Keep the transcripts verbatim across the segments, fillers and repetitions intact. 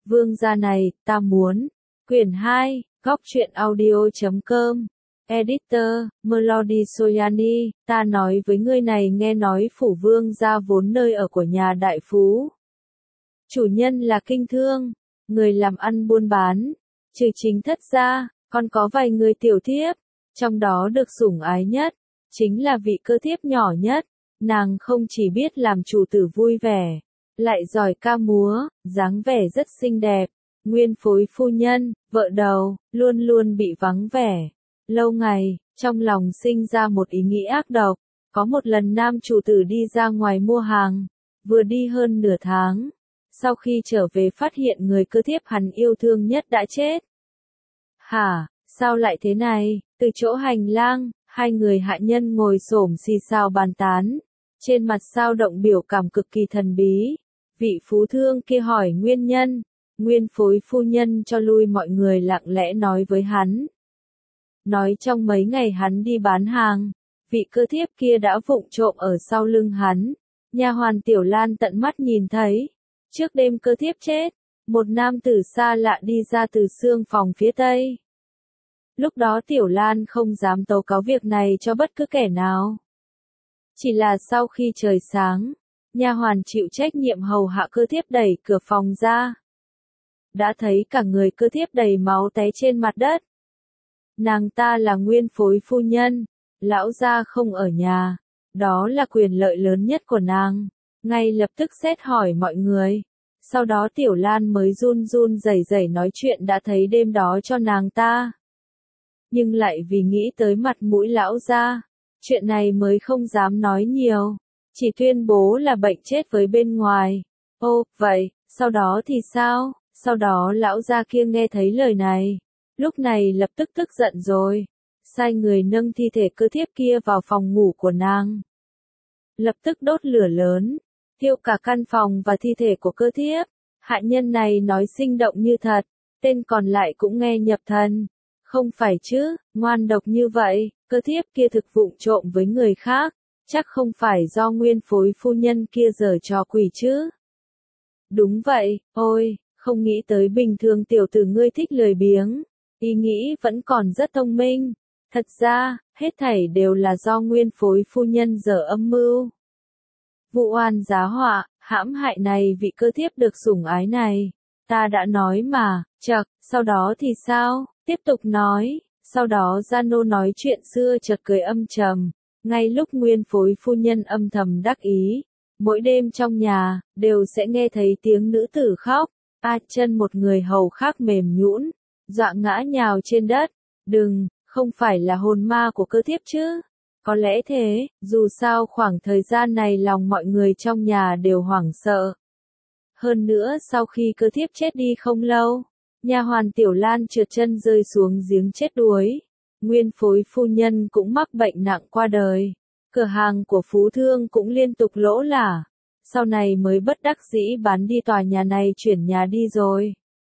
Vương gia này, ta muốn. Quyển hai, góc truyện audio chấm com. Editor, Melody Soyani, ta nói với ngươi này nghe nói phủ vương gia vốn nơi ở của nhà đại phú. Chủ nhân là kinh thương, người làm ăn buôn bán, trừ chính thất gia, còn có vài người tiểu thiếp, trong đó được sủng ái nhất, chính là vị cơ thiếp nhỏ nhất, nàng không chỉ biết làm chủ tử vui vẻ, lại giỏi ca múa, dáng vẻ rất xinh đẹp, nguyên phối phu nhân, vợ đầu, luôn luôn bị vắng vẻ. Lâu ngày, trong lòng sinh ra một ý nghĩ ác độc, có một lần nam chủ tử đi ra ngoài mua hàng, vừa đi hơn nửa tháng, sau khi trở về phát hiện người cơ thiếp hắn yêu thương nhất đã chết. Hả, sao lại thế này? Từ chỗ hành lang, hai người hạ nhân ngồi xổm xì xào bàn tán, trên mặt sao động biểu cảm cực kỳ thần bí. Vị phú thương kia hỏi nguyên nhân, nguyên phối phu nhân cho lui mọi người lặng lẽ nói với hắn. Nói trong mấy ngày hắn đi bán hàng, vị cơ thiếp kia đã vụng trộm ở sau lưng hắn. Nha hoàn Tiểu Lan tận mắt nhìn thấy, trước đêm cơ thiếp chết, một nam tử xa lạ đi ra từ xương phòng phía tây. Lúc đó Tiểu Lan không dám tố cáo việc này cho bất cứ kẻ nào. Chỉ là sau khi trời sáng, nha hoàn chịu trách nhiệm hầu hạ cơ thiếp đẩy cửa phòng ra. Đã thấy cả người cơ thiếp đầy máu té trên mặt đất. Nàng ta là nguyên phối phu nhân, lão gia không ở nhà, đó là quyền lợi lớn nhất của nàng. Ngay lập tức xét hỏi mọi người. Sau đó Tiểu Lan mới run run rẩy rẩy nói chuyện đã thấy đêm đó cho nàng ta. Nhưng lại vì nghĩ tới mặt mũi lão gia, chuyện này mới không dám nói nhiều, chỉ tuyên bố là bệnh chết với bên ngoài. Ô, vậy, sau đó thì sao? Sau đó lão gia kia nghe thấy lời này, lúc này lập tức tức giận rồi, sai người nâng thi thể cơ thiếp kia vào phòng ngủ của nàng. Lập tức đốt lửa lớn, thiêu cả căn phòng và thi thể của cơ thiếp. Hạ nhân này nói sinh động như thật, tên còn lại cũng nghe nhập thần. Không phải chứ, ngoan độc như vậy, cơ thiếp kia thực vụng trộm với người khác, chắc không phải do nguyên phối phu nhân kia giở trò quỷ chứ. Đúng vậy, ôi, không nghĩ tới bình thường tiểu tử ngươi thích lười biếng, ý nghĩ vẫn còn rất thông minh. Thật ra, hết thảy đều là do nguyên phối phu nhân giở âm mưu. Vụ oan giá họa, hãm hại này vị cơ thiếp được sủng ái này. Ta đã nói mà, chậc, sau đó thì sao? Tiếp tục nói, sau đó Giano nói chuyện xưa chợt cười âm trầm, ngay lúc nguyên phối phu nhân âm thầm đắc ý, mỗi đêm trong nhà, đều sẽ nghe thấy tiếng nữ tử khóc, a chân một người hầu khác mềm nhũn, dọa ngã nhào trên đất, đừng, không phải là hồn ma của cơ thiếp chứ, có lẽ thế, dù sao khoảng thời gian này lòng mọi người trong nhà đều hoảng sợ. Hơn nữa sau khi cơ thiếp chết đi không lâu, nha hoàn Tiểu Lan trượt chân rơi xuống giếng chết đuối. Nguyên phối phu nhân cũng mắc bệnh nặng qua đời. Cửa hàng của phú thương cũng liên tục lỗ lả. Sau này mới bất đắc dĩ bán đi tòa nhà này chuyển nhà đi rồi.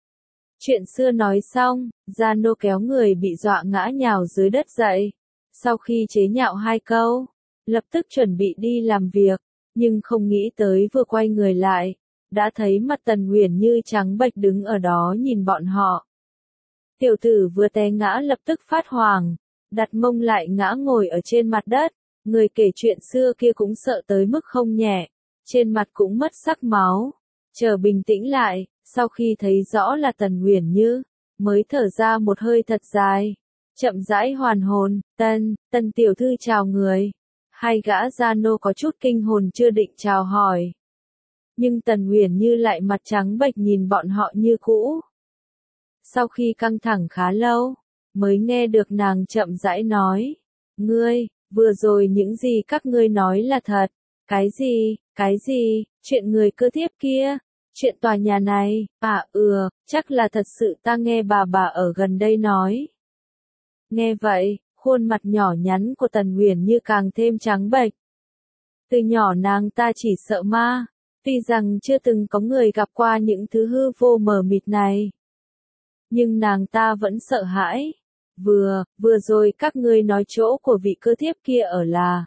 Chuyện xưa nói xong, Giano kéo người bị dọa ngã nhào dưới đất dậy. Sau khi chế nhạo hai câu, lập tức chuẩn bị đi làm việc, nhưng không nghĩ tới vừa quay người lại, đã thấy mặt Tần Uyển Như trắng bệch đứng ở đó nhìn bọn họ. Tiểu tử vừa té ngã lập tức phát hoảng, đặt mông lại ngã ngồi ở trên mặt đất, người kể chuyện xưa kia cũng sợ tới mức không nhẹ, trên mặt cũng mất sắc máu. Chờ bình tĩnh lại, sau khi thấy rõ là Tần Uyển Như, mới thở ra một hơi thật dài, chậm rãi hoàn hồn. Tần, Tần tiểu thư chào người. Hai gã Giano có chút kinh hồn chưa định chào hỏi. Nhưng Tần Uyển Như lại mặt trắng bệch nhìn bọn họ như cũ. Sau khi căng thẳng khá lâu, mới nghe được nàng chậm rãi nói. Ngươi, vừa rồi những gì các ngươi nói là thật. Cái gì, cái gì, chuyện người cơ thiếp kia, chuyện tòa nhà này, à ừ, chắc là thật sự ta nghe bà bà ở gần đây nói. Nghe vậy, khuôn mặt nhỏ nhắn của Tần Uyển Như càng thêm trắng bệch. Từ nhỏ nàng ta chỉ sợ ma. Tuy rằng chưa từng có người gặp qua những thứ hư vô mờ mịt này, nhưng nàng ta vẫn sợ hãi. Vừa, vừa rồi các ngươi nói chỗ của vị cơ thiếp kia ở là.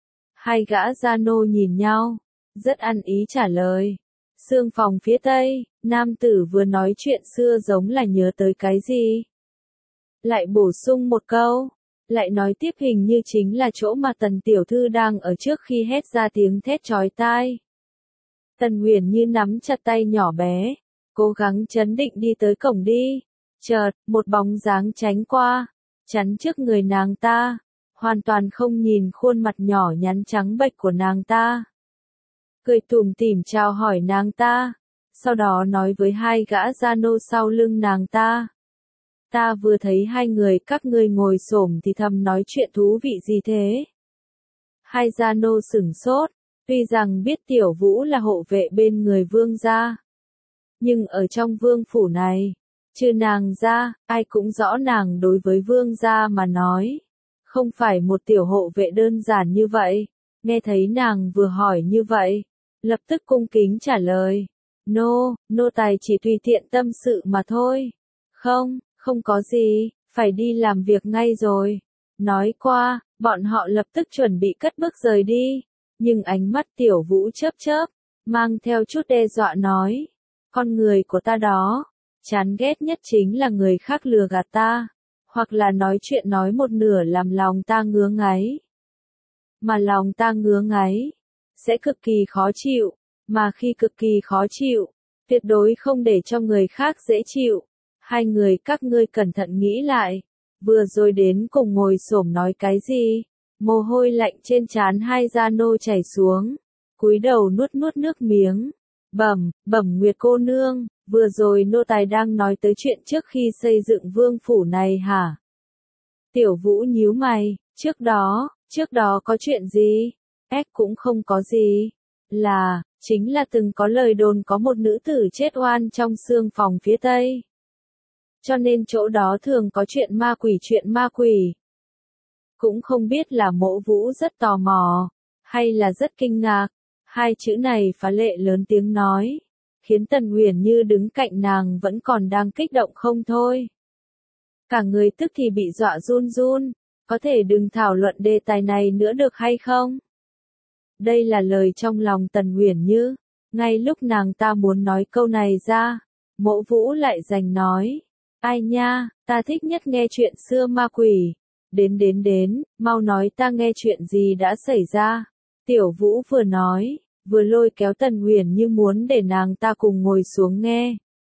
Hai gã Giano nhìn nhau, rất ăn ý trả lời. Xương phòng phía tây, Nam tử vừa nói chuyện xưa giống là nhớ tới cái gì. Lại bổ sung một câu. Lại nói tiếp hình như chính là chỗ mà Tần tiểu thư đang ở trước khi hét ra tiếng thét chói tai. Tần Huyền Như nắm chặt tay nhỏ bé, cố gắng trấn định đi tới cổng đi. Chợt, một bóng dáng tránh qua, chắn trước người nàng ta, hoàn toàn không nhìn khuôn mặt nhỏ nhắn trắng bệch của nàng ta. Cười tủm tỉm chào hỏi nàng ta, sau đó nói với hai gã gia nô sau lưng nàng ta. Ta vừa thấy hai người các ngươi ngồi xổm thì thầm nói chuyện thú vị gì thế? Hai gia nô sửng sốt, tuy rằng biết Tiểu Vũ là hộ vệ bên người vương gia. Nhưng ở trong vương phủ này, trừ nàng ra, ai cũng rõ nàng đối với vương gia mà nói. Không phải một tiểu hộ vệ đơn giản như vậy, nghe thấy nàng vừa hỏi như vậy, lập tức cung kính trả lời. Nô, nô tài chỉ tùy tiện tâm sự mà thôi. Không, không có gì, phải đi làm việc ngay rồi. Nói qua, bọn họ lập tức chuẩn bị cất bước rời đi. Nhưng ánh mắt Tiểu Vũ chớp chớp, mang theo chút đe dọa nói. Con người của ta đó, chán ghét nhất chính là người khác lừa gạt ta, hoặc là nói chuyện nói một nửa làm lòng ta ngứa ngáy. Mà lòng ta ngứa ngáy, sẽ cực kỳ khó chịu, mà khi cực kỳ khó chịu, tuyệt đối không để cho người khác dễ chịu. Hai người các ngươi cẩn thận nghĩ lại, vừa rồi đến cùng ngồi xổm nói cái gì? Mồ hôi lạnh trên trán hai gia nô chảy xuống, cúi đầu nuốt nuốt nước miếng. Bẩm, bẩm Nguyệt cô nương, vừa rồi nô tài đang nói tới chuyện trước khi xây dựng vương phủ này hả? Tiểu Vũ nhíu mày, trước đó, trước đó có chuyện gì? Ếch cũng không có gì. Là, chính là từng có lời đồn có một nữ tử chết oan trong xương phòng phía tây. Cho nên chỗ đó thường có chuyện ma quỷ chuyện ma quỷ. Cũng không biết là Mộ Vũ rất tò mò, hay là rất kinh ngạc. Hai chữ này phá lệ lớn tiếng nói, khiến Tần Huyền Như đứng cạnh nàng vẫn còn đang kích động không thôi. Cả người tức thì bị dọa run run, có thể đừng thảo luận đề tài này nữa được hay không? Đây là lời trong lòng Tần Huyền Như, ngay lúc nàng ta muốn nói câu này ra, Mộ Vũ lại giành nói, ai nha, ta thích nhất nghe chuyện xưa ma quỷ, đến đến đến, mau nói ta nghe chuyện gì đã xảy ra. Tiểu Vũ vừa nói, vừa lôi kéo Tần Huyền Như muốn để nàng ta cùng ngồi xuống nghe.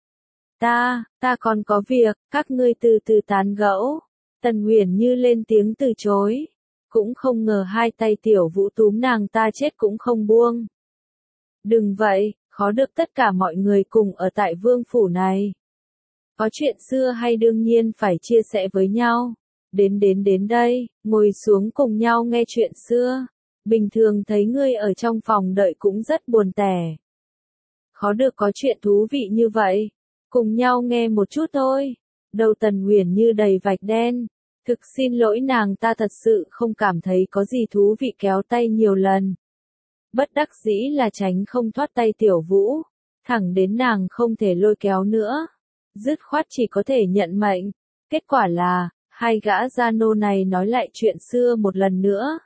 Ta, ta còn có việc, các ngươi từ từ tán gẫu. Tần Huyền Như lên tiếng từ chối, cũng không ngờ hai tay Tiểu Vũ túm nàng ta chết cũng không buông. Đừng vậy, khó được tất cả mọi người cùng ở tại vương phủ này. Có chuyện xưa hay đương nhiên phải chia sẻ với nhau. Đến đến đến đây, ngồi xuống cùng nhau nghe chuyện xưa. Bình thường thấy ngươi ở trong phòng đợi cũng rất buồn tẻ. Khó được có chuyện thú vị như vậy. Cùng nhau nghe một chút thôi. Đầu Tần Huyền Như đầy vạch đen. Thực xin lỗi nàng ta thật sự không cảm thấy có gì thú vị kéo tay nhiều lần. Bất đắc dĩ là tránh không thoát tay Tiểu Vũ. Thẳng đến nàng không thể lôi kéo nữa. Dứt khoát chỉ có thể nhận mệnh. Kết quả là, hai gã gia nô này nói lại chuyện xưa một lần nữa.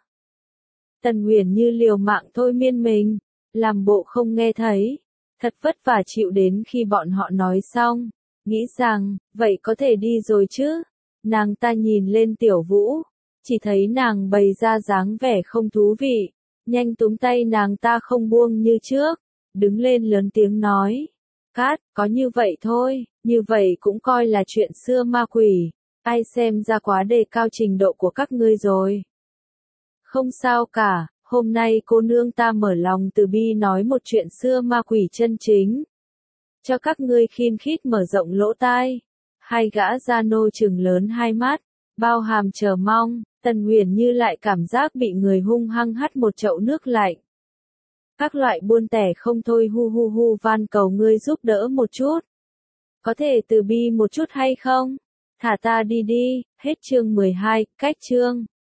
Tần Huyền Như liều mạng thôi miên mình, làm bộ không nghe thấy, thật vất vả chịu đến khi bọn họ nói xong, nghĩ rằng, vậy có thể đi rồi chứ. Nàng ta nhìn lên Tiểu Vũ, chỉ thấy nàng bày ra dáng vẻ không thú vị, nhanh túm tay nàng ta không buông như trước, đứng lên lớn tiếng nói, Cát, có như vậy thôi, như vậy cũng coi là chuyện xưa ma quỷ, ai xem ra quá đề cao trình độ của các ngươi rồi. Không sao cả, hôm nay cô nương ta mở lòng từ bi nói một chuyện xưa ma quỷ chân chính. Cho các ngươi khiên khít mở rộng lỗ tai. Hai gã gia nô trừng lớn hai mắt, bao hàm chờ mong, Tần Huyền Như lại cảm giác bị người hung hăng hắt một chậu nước lạnh. Các loại buôn tẻ không thôi hu hu hu van cầu ngươi giúp đỡ một chút. Có thể từ bi một chút hay không? Thả ta đi đi, hết chương mười hai, cách chương.